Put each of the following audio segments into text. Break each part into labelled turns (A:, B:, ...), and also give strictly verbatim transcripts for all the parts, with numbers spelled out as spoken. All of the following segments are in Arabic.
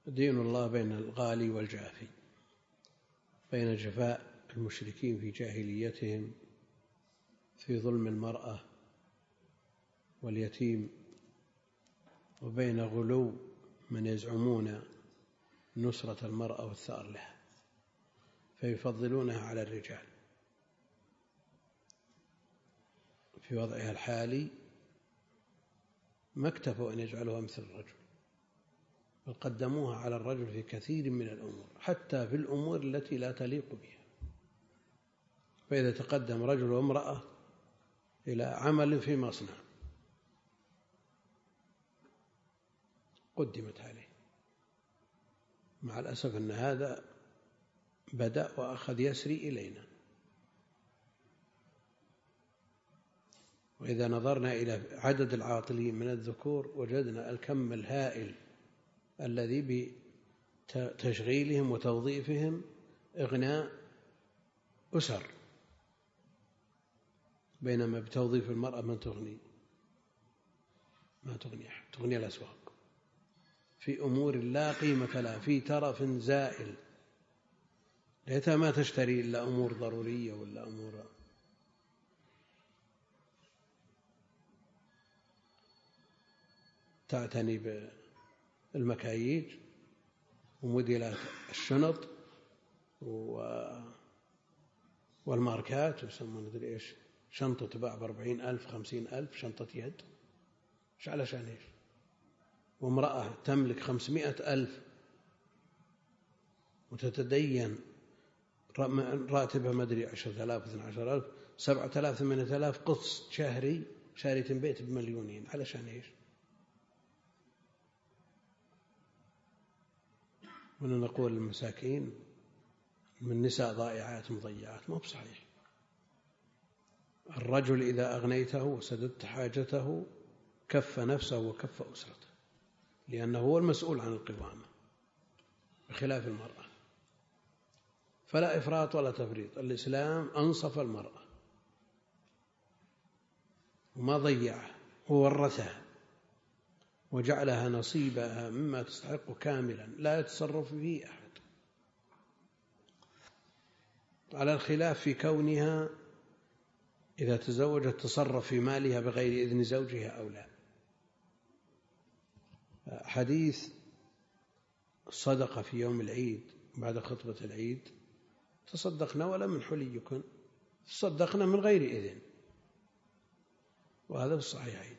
A: دين الله بين الغالي والجافي، بين جفاء المشركين في جاهليتهم في ظلم المرأة واليتيم، وبين غلو من يزعمون نصرة المرأة والثأر لها فيفضلونها على الرجال في وضعها الحالي. ما اكتفوا أن يجعلوها مثل الرجل، بل قدموها على الرجل في كثير من الأمور، حتى في الأمور التي لا تليق بها. فإذا تقدم رجل وامرأة إلى عمل في مصنع قدمت عليه، مع الأسف أن هذا بدأ وأخذ يسري إلينا. وإذا نظرنا إلى عدد العاطلين من الذكور وجدنا الكم الهائل الذي بتشغيلهم وتوظيفهم إغناء أسر، بينما بتوظيف المرأة من تغني ما تغني أحد، تغني الأسواق في أمور لا قيمة لها، في ترف زائل، ليتها ما تشتري إلا أمور ضرورية ولا أمور. تعتني بالمكاييج وموديلات الشنط والماركات، ويسمون مدري إيش، شنطة تباع بأربعين ألف خمسين ألف، شنطة يد، إيش علشان إيش؟ وامرأة تملك خمسمائة ألف وتتدين راتبها مدري عشرة آلاف اثنى عشر ألف سبعة آلاف ثمانية آلاف قسط شهري، شارية بيت بمليونين، علشان إيش؟ ونقول للمساكين من نساء ضائعات مضيعات، ما بصحيح. الرجل إذا أغنيته وسددت حاجته كف نفسه وكف أسرته، لأنه هو المسؤول عن القوامة بخلاف المرأة. فلا إفراط ولا تفريط، الإسلام أنصف المرأة وما ضيعها وورثها وجعلها نصيبها مما تستحق كاملا لا يتصرف فيه أحد، على الخلاف في كونها إذا تزوجت تصرف في مالها بغير إذن زوجها أو لا. حديث الصدقة في يوم العيد بعد خطبة العيد، تصدقنا ولا من حليكن، تصدقنا من غير إذن، وهذا في الصحيحين.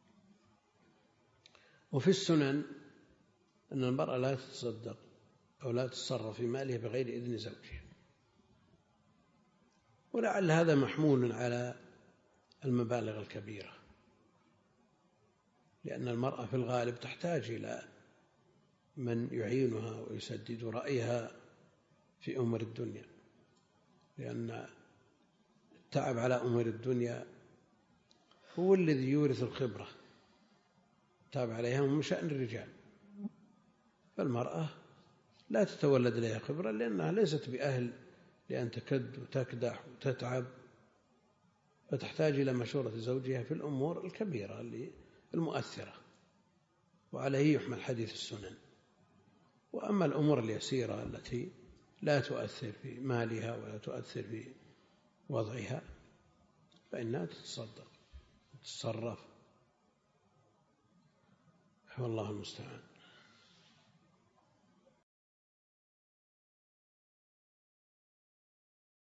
A: وفي السنن أن المرأة لا تتصدق أو لا تتصرف في مالها بغير إذن زوجها، ولعل هذا محمول على المبالغ الكبيرة، لأن المرأة في الغالب تحتاج إلى من يعينها ويسدد رأيها في أمور الدنيا، لأن التعب على أمور الدنيا هو الذي يورث الخبرة، التعب عليها من شأن الرجال. فالمرأة لا تتولد لها خبرة لأنها ليست بأهل لأن تكد وتكدح وتتعب، فتحتاج إلى مشورة زوجها في الأمور الكبيرة المؤثرة، وعليه يحمل حديث السنن. وأما الأمور اليسيرة التي لا تؤثر في مالها ولا تؤثر في وضعها فإنها تتصدق وتتصرف، والله المستعان.